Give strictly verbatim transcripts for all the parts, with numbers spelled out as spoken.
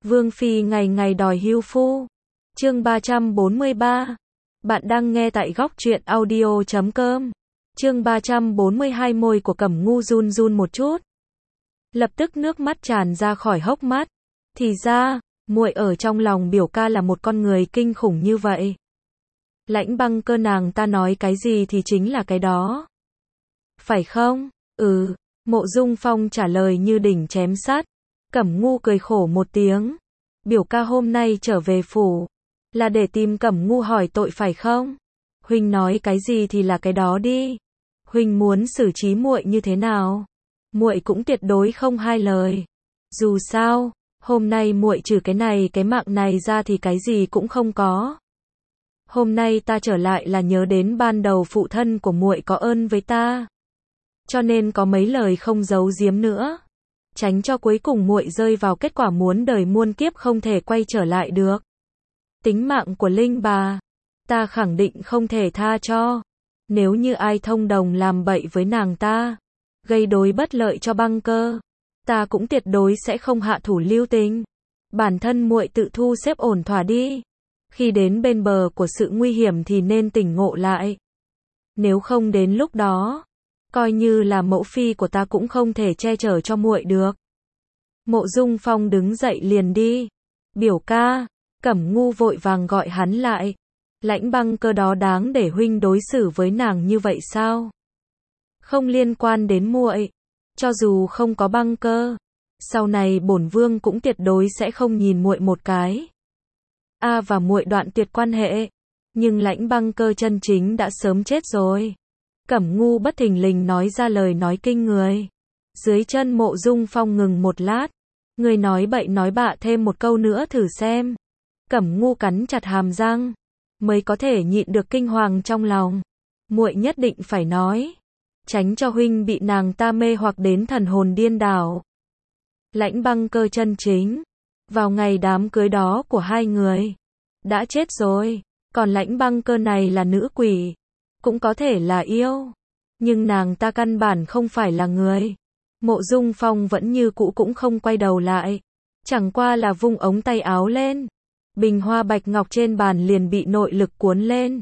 Vương phi ngày ngày đòi hưu phu. Chương ba trăm bốn mươi ba. Bạn đang nghe tại góc truyện audio chấm com. Chương ba trăm bốn mươi hai. Môi của Cẩm Ngu run run một chút. Lập tức nước mắt tràn ra khỏi hốc mắt. Thì ra, muội ở trong lòng biểu ca là một con người kinh khủng như vậy. Lãnh Băng Cơ nàng ta nói cái gì thì chính là cái đó. Phải không? Ừ, Mộ Dung Phong trả lời như đỉnh chém sắt. Cẩm Ngu cười khổ một tiếng. Biểu ca hôm nay trở về phủ, là để tìm Cẩm Ngu hỏi tội phải không? Huynh nói cái gì thì là cái đó đi. Huynh muốn xử trí muội như thế nào? Muội cũng tuyệt đối không hai lời. Dù sao, hôm nay muội trừ cái này cái mạng này ra thì cái gì cũng không có. Hôm nay ta trở lại là nhớ đến ban đầu phụ thân của muội có ơn với ta, cho nên có mấy lời không giấu giếm nữa, tránh cho cuối cùng muội rơi vào kết quả muốn đời muôn kiếp không thể quay trở lại được. Tính mạng của Linh bà, ta khẳng định không thể tha cho. Nếu như ai thông đồng làm bậy với nàng ta, gây đối bất lợi cho Băng Cơ, ta cũng tuyệt đối sẽ không hạ thủ lưu tình. Bản thân muội tự thu xếp ổn thỏa đi. Khi đến bên bờ của sự nguy hiểm thì nên tỉnh ngộ lại. Nếu không đến lúc đó, coi như là mẫu phi của ta cũng không thể che chở cho muội được. Mộ Dung Phong đứng dậy liền đi. Biểu ca. Cẩm Ngu vội vàng gọi hắn lại. Lãnh Băng Cơ đó đáng để huynh đối xử với nàng như vậy sao? Không liên quan đến muội. Cho dù không có Băng Cơ, sau này bổn vương cũng tuyệt đối sẽ không nhìn muội một cái. A và muội đoạn tuyệt quan hệ, nhưng Lãnh Băng Cơ chân chính đã sớm chết rồi. Cẩm Ngu bất thình lình nói ra lời nói kinh người. Dưới chân Mộ Dung Phong ngừng một lát. Người nói bậy nói bạ thêm một câu nữa thử xem. Cẩm Ngu cắn chặt hàm răng, mới có thể nhịn được kinh hoàng trong lòng. Muội nhất định phải nói, tránh cho huynh bị nàng ta mê hoặc đến thần hồn điên đảo. Lãnh Băng Cơ chân chính, vào ngày đám cưới đó của hai người, đã chết rồi. Còn Lãnh Băng Cơ này là nữ quỷ, cũng có thể là yêu, nhưng nàng ta căn bản không phải là người. Mộ Dung Phong vẫn như cũ cũng không quay đầu lại, chẳng qua là vung ống tay áo lên. Bình hoa bạch ngọc trên bàn liền bị nội lực cuốn lên,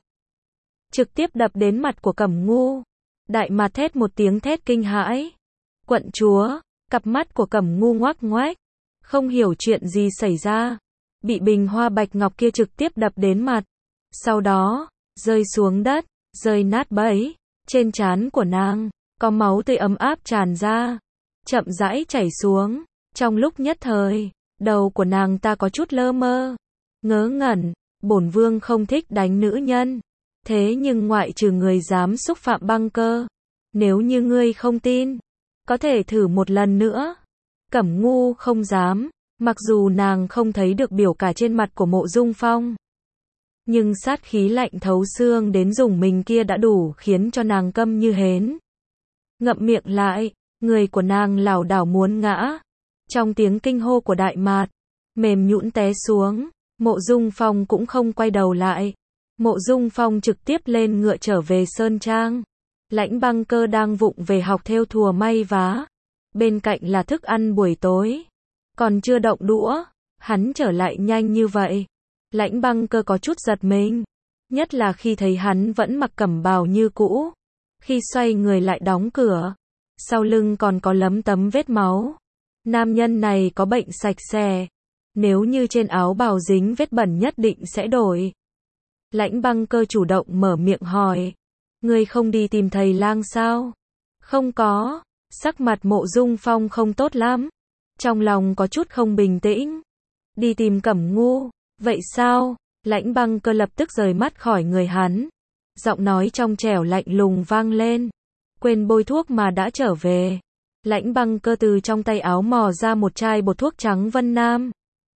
trực tiếp đập đến mặt của Cẩm Ngu. Đại Mạt thét một tiếng thét kinh hãi. Quận chúa, cặp mắt của Cẩm Ngu ngoác ngoách, không hiểu chuyện gì xảy ra, bị bình hoa bạch ngọc kia trực tiếp đập đến mặt, sau đó rơi xuống đất, rơi nát bấy. Trên trán của nàng có máu tươi ấm áp tràn ra, chậm rãi chảy xuống. Trong lúc nhất thời, đầu của nàng ta có chút lơ mơ, ngớ ngẩn. Bổn vương không thích đánh nữ nhân, thế nhưng ngoại trừ người dám xúc phạm Băng Cơ, nếu như ngươi không tin, có thể thử một lần nữa. Cẩm Ngu không dám, mặc dù nàng không thấy được biểu cảm trên mặt của Mộ Dung Phong, nhưng sát khí lạnh thấu xương đến rùng mình kia đã đủ khiến cho nàng câm như hến. Ngậm miệng lại, người của nàng lảo đảo muốn ngã. Trong tiếng kinh hô của Đại Mạt, mềm nhũn té xuống. Mộ Dung Phong cũng không quay đầu lại. Mộ Dung Phong trực tiếp lên ngựa trở về Sơn Trang. Lãnh Băng Cơ đang vụng về học thêu thùa may vá, bên cạnh là thức ăn buổi tối, còn chưa động đũa. Hắn trở lại nhanh như vậy, Lãnh Băng Cơ có chút giật mình, nhất là khi thấy hắn vẫn mặc cẩm bào như cũ. Khi xoay người lại đóng cửa, sau lưng còn có lấm tấm vết máu. Nam nhân này có bệnh sạch sẽ, nếu như trên áo bào dính vết bẩn nhất định sẽ đổi. Lãnh Băng Cơ chủ động mở miệng hỏi, ngươi không đi tìm thầy lang sao? Không có. Sắc mặt Mộ Dung Phong không tốt lắm, trong lòng có chút không bình tĩnh. Đi tìm Cẩm Ngu, vậy sao? Lãnh Băng Cơ lập tức rời mắt khỏi người hắn, giọng nói trong trẻo lạnh lùng vang lên. Quên bôi thuốc mà đã trở về. Lãnh Băng Cơ từ trong tay áo mò ra một chai bột thuốc trắng Vân Nam,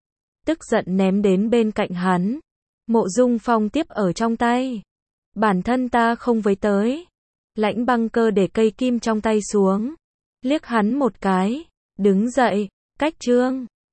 tức giận ném đến bên cạnh hắn. Mộ Dung Phong tiếp ở trong tay. Bản thân ta không với tới. Lãnh Băng Cơ để cây kim trong tay xuống, liếc hắn một cái, đứng dậy, cách trương.